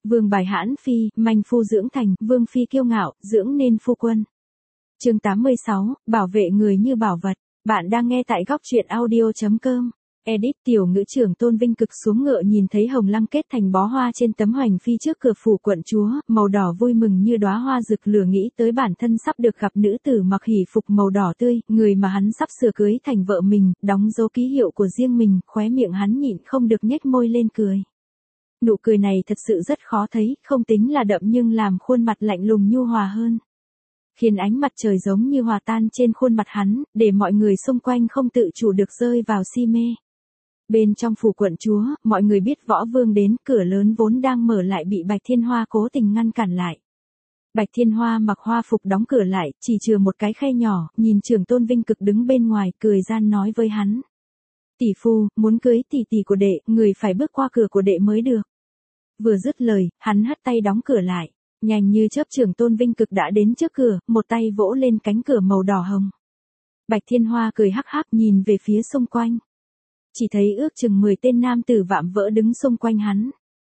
Vương bài hãn phi, manh phu dưỡng thành, vương phi kiêu ngạo, dưỡng nên phu quân. Chương 86, bảo vệ người như bảo vật. Bạn đang nghe tại góc truyện audio.com. Edit tiểu ngữ trưởng Tôn Vinh Cực xuống ngựa nhìn thấy hồng lăng kết thành bó hoa trên tấm hoành phi trước cửa phủ quận chúa, màu đỏ vui mừng như đóa hoa rực lửa, nghĩ tới bản thân sắp được gặp nữ tử mặc hỷ phục màu đỏ tươi, người mà hắn sắp sửa cưới thành vợ mình, đóng dấu ký hiệu của riêng mình, khóe miệng hắn nhịn không được nhếch môi lên cười. Nụ cười này thật sự rất khó thấy, không tính là đậm nhưng làm khuôn mặt lạnh lùng nhu hòa hơn. Khiến ánh mặt trời giống như hòa tan trên khuôn mặt hắn, để mọi người xung quanh không tự chủ được rơi vào si mê. Bên trong phủ quận chúa, mọi người biết Võ Vương đến, cửa lớn vốn đang mở lại bị Bạch Thiên Hoa cố tình ngăn cản lại. Bạch Thiên Hoa mặc hoa phục đóng cửa lại, chỉ chừa một cái khe nhỏ, nhìn trưởng Tôn Vinh Cực đứng bên ngoài, cười gian nói với hắn. Tỷ phu, muốn cưới tỷ tỷ của đệ, người phải bước qua cửa của đệ mới được. Vừa dứt lời, hắn hất tay đóng cửa lại. Nhanh như chớp trưởng Tôn Vinh Cực đã đến trước cửa, một tay vỗ lên cánh cửa màu đỏ hồng. Bạch Thiên Hoa cười hắc hắc nhìn về phía xung quanh. Chỉ thấy ước chừng 10 tên nam tử vạm vỡ đứng xung quanh hắn.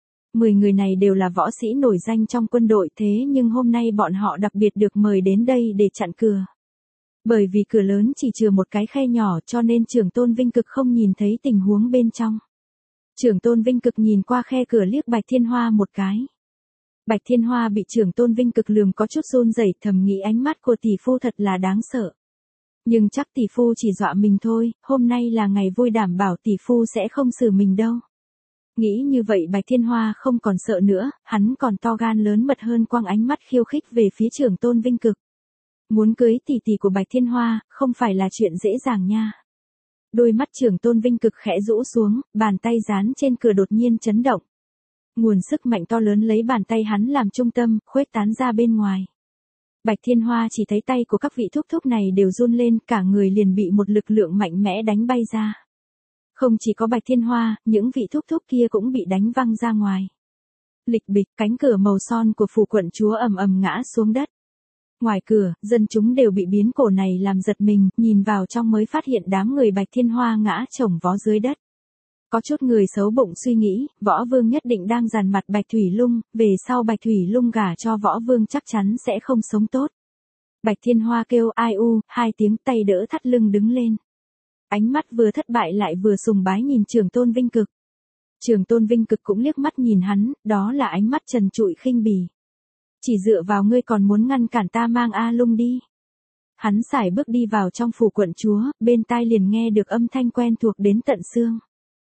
10 người này đều là võ sĩ nổi danh trong quân đội, thế nhưng hôm nay bọn họ đặc biệt được mời đến đây để chặn cửa. Bởi vì cửa lớn chỉ chừa một cái khe nhỏ cho nên trưởng Tôn Vinh Cực không nhìn thấy tình huống bên trong. Trưởng Tôn Vinh Cực nhìn qua khe cửa liếc Bạch Thiên Hoa một cái. Bạch Thiên Hoa bị trưởng Tôn Vinh Cực lườm có chút run rẩy, thầm nghĩ ánh mắt của tỷ phu thật là đáng sợ. Nhưng chắc tỷ phu chỉ dọa mình thôi, hôm nay là ngày vui, đảm bảo tỷ phu sẽ không xử mình đâu. Nghĩ như vậy Bạch Thiên Hoa không còn sợ nữa, hắn còn to gan lớn mật hơn, quăng ánh mắt khiêu khích về phía trưởng Tôn Vinh Cực. Muốn cưới tỷ tỷ của Bạch Thiên Hoa, không phải là chuyện dễ dàng nha. Đôi mắt trưởng Tôn Vinh Cực khẽ rũ xuống, bàn tay dán trên cửa đột nhiên chấn động. Nguồn sức mạnh to lớn lấy bàn tay hắn làm trung tâm, khuếch tán ra bên ngoài. Bạch Thiên Hoa chỉ thấy tay của các vị thúc thúc này đều run lên, cả người liền bị một lực lượng mạnh mẽ đánh bay ra. Không chỉ có Bạch Thiên Hoa, những vị thúc thúc kia cũng bị đánh văng ra ngoài. Lịch bịch, cánh cửa màu son của phủ quận chúa ầm ầm ngã xuống đất. Ngoài cửa, dân chúng đều bị biến cố này làm giật mình, nhìn vào trong mới phát hiện đám người Bạch Thiên Hoa ngã chồng vó dưới đất. Có chút người xấu bụng suy nghĩ, Võ Vương nhất định đang dằn mặt Bạch Thủy Lung, về sau Bạch Thủy Lung gả cho Võ Vương chắc chắn sẽ không sống tốt. Bạch Thiên Hoa kêu ai u, 2 tiếng, tay đỡ thắt lưng đứng lên. Ánh mắt vừa thất bại lại vừa sùng bái nhìn trưởng Tôn Vinh Cực. Trưởng Tôn Vinh Cực cũng liếc mắt nhìn hắn, đó là ánh mắt trần trụi khinh bỉ. Chỉ dựa vào ngươi còn muốn ngăn cản ta mang A Lung đi. Hắn sải bước đi vào trong phủ quận chúa, bên tai liền nghe được âm thanh quen thuộc đến tận xương.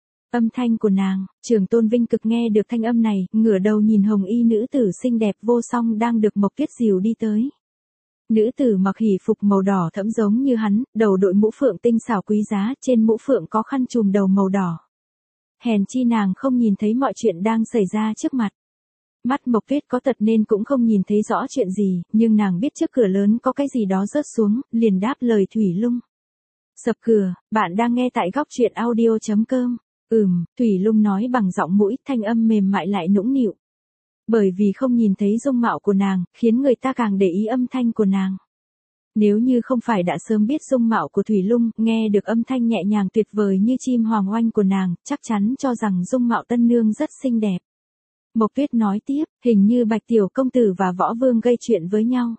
Âm thanh của nàng, trưởng Tôn Vinh Cực nghe được thanh âm này, ngửa đầu nhìn hồng y nữ tử xinh đẹp vô song đang được Mộc Tuyết dìu đi tới. Nữ tử mặc hỷ phục màu đỏ thẫm giống như hắn, đầu đội mũ phượng tinh xảo quý giá, trên mũ phượng có khăn trùm đầu màu đỏ. Hèn chi nàng không nhìn thấy mọi chuyện đang xảy ra trước mặt. Mắt Mộc Tuyết có tật nên cũng không nhìn thấy rõ chuyện gì, nhưng nàng biết trước cửa lớn có cái gì đó rớt xuống, liền đáp lời Thủy Lung. Sập cửa, bạn đang nghe tại góc truyện audio.com. Thủy Lung nói bằng giọng mũi, thanh âm mềm mại lại nũng nịu. Bởi vì không nhìn thấy dung mạo của nàng, khiến người ta càng để ý âm thanh của nàng. Nếu như không phải đã sớm biết dung mạo của Thủy Lung, nghe được âm thanh nhẹ nhàng tuyệt vời như chim hoàng oanh của nàng, chắc chắn cho rằng dung mạo tân nương rất xinh đẹp. Mộc Tuyết nói tiếp, hình như Bạch Tiểu Công Tử và Võ Vương gây chuyện với nhau.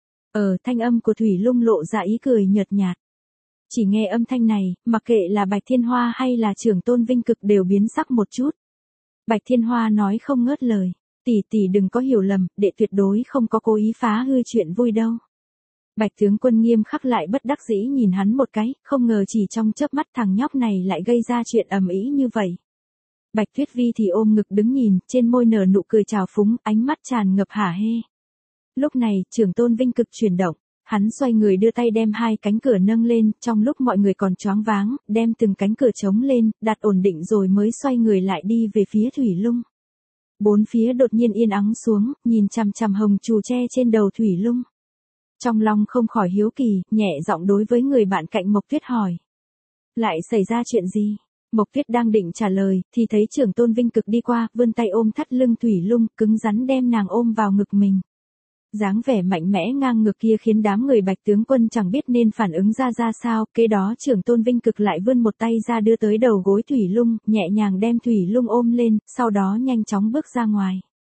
Thanh âm của Thủy Lung lộ ra ý cười nhợt nhạt. Chỉ nghe âm thanh này, mặc kệ là Bạch Thiên Hoa hay là trưởng Tôn Vinh Cực đều biến sắc một chút. Bạch Thiên Hoa nói không ngớt lời, tỷ tỷ đừng có hiểu lầm, đệ tuyệt đối không có cố ý phá hư chuyện vui đâu. Bạch tướng quân nghiêm khắc lại bất đắc dĩ nhìn hắn một cái, không ngờ chỉ trong chớp mắt thằng nhóc này lại gây ra chuyện ầm ĩ như vậy. Bạch Tuyết Vi thì ôm ngực đứng nhìn, trên môi nở nụ cười trào phúng, ánh mắt tràn ngập hả hê. Lúc này, trưởng Tôn Vinh Cực chuyển động. Hắn xoay người đưa tay đem 2 cánh cửa nâng lên, trong lúc mọi người còn choáng váng, đem từng cánh cửa trống lên, đặt ổn định rồi mới xoay người lại đi về phía Thủy Lung. Bốn phía đột nhiên yên ắng xuống, nhìn chằm chằm hồng chù tre trên đầu Thủy Lung. Trong lòng không khỏi hiếu kỳ, nhẹ giọng đối với người bạn cạnh Mộc Tuyết hỏi. Lại xảy ra chuyện gì? Mộc Tuyết đang định trả lời, thì thấy trưởng Tôn Vinh Cực đi qua, vươn tay ôm thắt lưng Thủy Lung, cứng rắn đem nàng ôm vào ngực mình. Dáng vẻ mạnh mẽ ngang ngược kia khiến đám người Bạch tướng quân chẳng biết nên phản ứng ra sao, kế đó trưởng Tôn Vinh Cực lại vươn một tay ra đưa tới đầu gối Thủy Lung, nhẹ nhàng đem Thủy Lung ôm lên, sau đó nhanh chóng bước ra ngoài.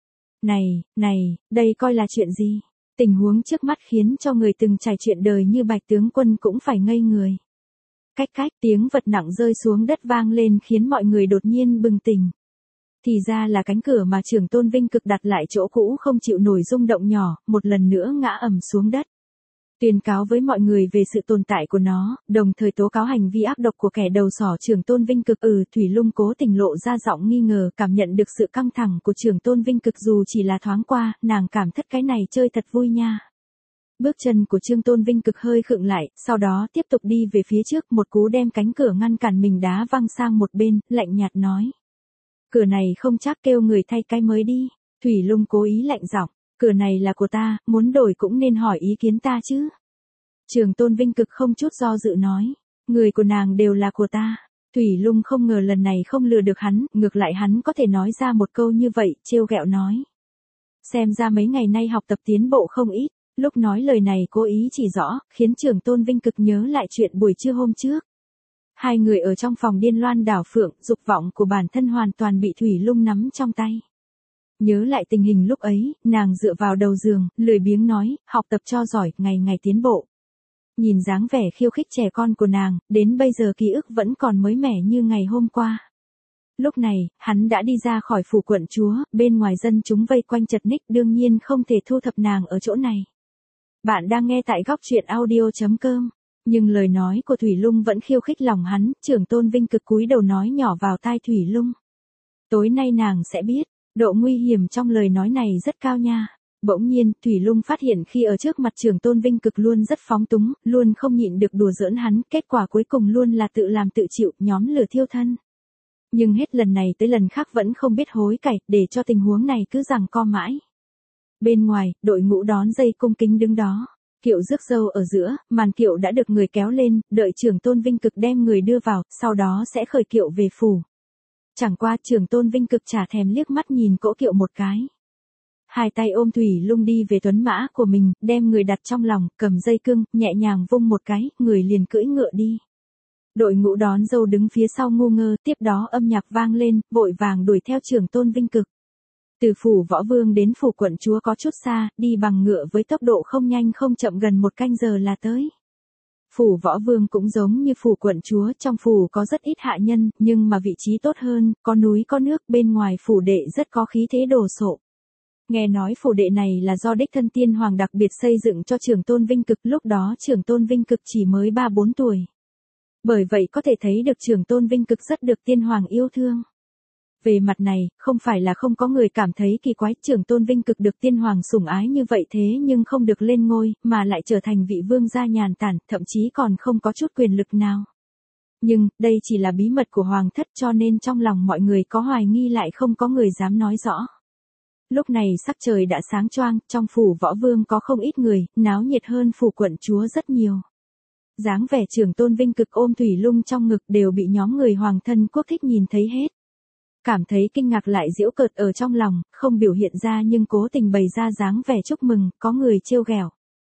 Này, đây coi là chuyện gì? Tình huống trước mắt khiến cho người từng trải chuyện đời như Bạch tướng quân cũng phải ngây người. Cách tiếng vật nặng rơi xuống đất vang lên khiến mọi người đột nhiên bừng tỉnh. Thì ra là cánh cửa mà Trưởng Tôn Vinh Cực đặt lại chỗ cũ không chịu nổi rung động nhỏ, một lần nữa ngã ầm xuống đất. Tuyên cáo với mọi người về sự tồn tại của nó, đồng thời tố cáo hành vi ác độc của kẻ đầu sỏ Trưởng Tôn Vinh Cực. Thủy Lung cố tình lộ ra giọng nghi ngờ, cảm nhận được sự căng thẳng của Trưởng Tôn Vinh Cực dù chỉ là thoáng qua, nàng cảm thất cái này chơi thật vui nha. Bước chân của Trương Tôn Vinh Cực hơi khựng lại, sau đó tiếp tục đi về phía trước, một cú đem cánh cửa ngăn cản mình đá văng sang một bên, lạnh nhạt nói. Cửa này không chắc, kêu người thay cái mới đi. Thủy Lung cố ý lạnh giọng, cửa này là của ta, muốn đổi cũng nên hỏi ý kiến ta chứ. Trưởng Tôn Vinh Cực không chút do dự nói, người của nàng đều là của ta. Thủy Lung không ngờ lần này không lừa được hắn, ngược lại hắn có thể nói ra một câu như vậy, trêu ghẹo nói. Xem ra mấy ngày nay học tập tiến bộ không ít. Lúc nói lời này cố ý chỉ rõ, khiến Trưởng Tôn Vinh Cực nhớ lại chuyện buổi trưa hôm trước. Hai người ở trong phòng điên loan đảo phượng, dục vọng của bản thân hoàn toàn bị Thủy Lung nắm trong tay. Nhớ lại tình hình lúc ấy, nàng dựa vào đầu giường, lười biếng nói, học tập cho giỏi, ngày ngày tiến bộ. Nhìn dáng vẻ khiêu khích trẻ con của nàng, đến bây giờ ký ức vẫn còn mới mẻ như ngày hôm qua. Lúc này, hắn đã đi ra khỏi phủ quận chúa, bên ngoài dân chúng vây quanh chật ních, đương nhiên không thể thu thập nàng ở chỗ này. Bạn đang nghe tại góc truyện audio.com. Nhưng lời nói của Thủy Lung vẫn khiêu khích lòng hắn, Trưởng Tôn Vinh Cực cúi đầu nói nhỏ vào tai Thủy Lung. Tối nay nàng sẽ biết, độ nguy hiểm trong lời nói này rất cao nha. Bỗng nhiên, Thủy Lung phát hiện khi ở trước mặt Trưởng Tôn Vinh Cực luôn rất phóng túng, luôn không nhịn được đùa giỡn hắn, kết quả cuối cùng luôn là tự làm tự chịu, nhóm lửa thiêu thân. Nhưng hết lần này tới lần khác vẫn không biết hối cải, để cho tình huống này cứ giằng co mãi. Bên ngoài, đội ngũ đón dây cung kính đứng đó. Kiệu rước dâu ở giữa, màn kiệu đã được người kéo lên, đợi Trưởng Tôn Vinh Cực đem người đưa vào, sau đó sẽ khởi kiệu về phủ. Chẳng qua Trưởng Tôn Vinh Cực chả thèm liếc mắt nhìn cỗ kiệu một cái. Hai tay ôm Thủy Lung đi về tuấn mã của mình, đem người đặt trong lòng, cầm dây cương, nhẹ nhàng vung một cái, người liền cưỡi ngựa đi. Đội ngũ đón dâu đứng phía sau ngu ngơ, tiếp đó âm nhạc vang lên, vội vàng đuổi theo Trưởng Tôn Vinh Cực. Từ phủ Võ Vương đến phủ quận chúa có chút xa, đi bằng ngựa với tốc độ không nhanh không chậm gần 1 canh giờ là tới. Phủ Võ Vương cũng giống như phủ quận chúa, trong phủ có rất ít hạ nhân, nhưng mà vị trí tốt hơn, có núi có nước, bên ngoài phủ đệ rất có khí thế đồ sộ. Nghe nói phủ đệ này là do đích thân tiên hoàng đặc biệt xây dựng cho Trưởng Tôn Vinh Cực, lúc đó Trưởng Tôn Vinh Cực chỉ mới 3-4 tuổi. Bởi vậy có thể thấy được Trưởng Tôn Vinh Cực rất được tiên hoàng yêu thương. Về mặt này, không phải là không có người cảm thấy kỳ quái, Trưởng Tôn Vinh Cực được tiên hoàng sủng ái như vậy thế nhưng không được lên ngôi, mà lại trở thành vị vương gia nhàn tản, thậm chí còn không có chút quyền lực nào. Nhưng, đây chỉ là bí mật của hoàng thất cho nên trong lòng mọi người có hoài nghi lại không có người dám nói rõ. Lúc này sắc trời đã sáng choang, trong phủ Võ Vương có không ít người, náo nhiệt hơn phủ quận chúa rất nhiều. Dáng vẻ Trưởng Tôn Vinh Cực ôm Thủy Lung trong ngực đều bị nhóm người hoàng thân quốc thích nhìn thấy hết. Cảm thấy kinh ngạc lại giễu cợt ở trong lòng, không biểu hiện ra nhưng cố tình bày ra dáng vẻ chúc mừng, có người trêu ghẹo.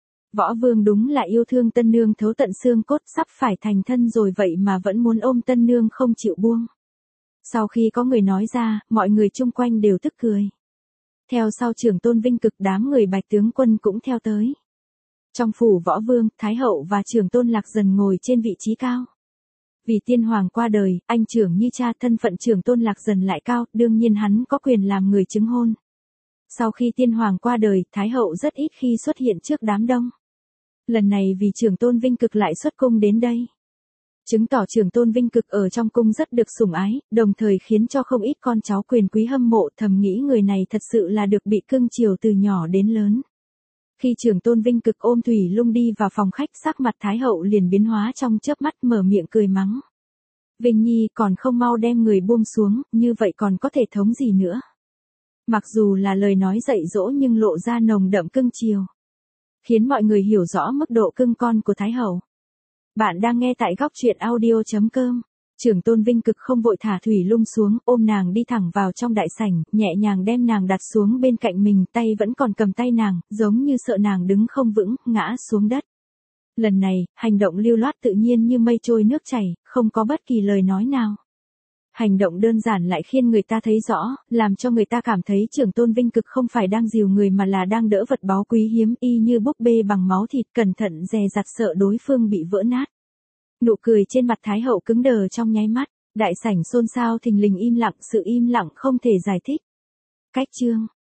Võ Vương đúng là yêu thương tân nương thấu tận xương cốt, sắp phải thành thân rồi vậy mà vẫn muốn ôm tân nương không chịu buông. Sau khi có người nói ra, mọi người chung quanh đều tức cười. Theo sau Trưởng Tôn Vinh Cực, đám người Bạch tướng quân cũng theo tới. Trong phủ Võ Vương, Thái hậu và Trưởng Tôn Lạc Dần ngồi trên vị trí cao. Vì tiên hoàng qua đời, anh trưởng như cha, thân phận Trưởng Tôn Lạc Dần lại cao, đương nhiên hắn có quyền làm người chứng hôn. Sau khi tiên hoàng qua đời, Thái hậu rất ít khi xuất hiện trước đám đông. Lần này vì Trưởng Tôn Vinh Cực lại xuất cung đến đây. Chứng tỏ Trưởng Tôn Vinh Cực ở trong cung rất được sủng ái, đồng thời khiến cho không ít con cháu quyền quý hâm mộ, thầm nghĩ người này thật sự là được bị cưng chiều từ nhỏ đến lớn. Khi Trưởng Tôn Vinh Cực ôm Thủy Lung đi vào phòng khách, sắc mặt Thái hậu liền biến hóa trong chớp mắt, mở miệng cười mắng. Vinh Nhi còn không mau đem người buông xuống, như vậy còn có thể thống gì nữa. Mặc dù là lời nói dạy dỗ nhưng lộ ra nồng đậm cưng chiều. Khiến mọi người hiểu rõ mức độ cưng con của Thái hậu. Bạn đang nghe tại góc truyện audio.com. Trưởng Tôn Vinh Cực không vội thả Thủy Lung xuống, ôm nàng đi thẳng vào trong đại sảnh, nhẹ nhàng đem nàng đặt xuống bên cạnh mình, tay vẫn còn cầm tay nàng, giống như sợ nàng đứng không vững, ngã xuống đất. Lần này, hành động lưu loát tự nhiên như mây trôi nước chảy, không có bất kỳ lời nói nào. Hành động đơn giản lại khiến người ta thấy rõ, làm cho người ta cảm thấy Trưởng Tôn Vinh Cực không phải đang dìu người mà là đang đỡ vật báu quý hiếm y như búp bê bằng máu thịt, cẩn thận dè dặt sợ đối phương bị vỡ nát. Nụ cười trên mặt Thái hậu cứng đờ trong nháy mắt, đại sảnh xôn xao thình lình im lặng, sự im lặng không thể giải thích. Cách chương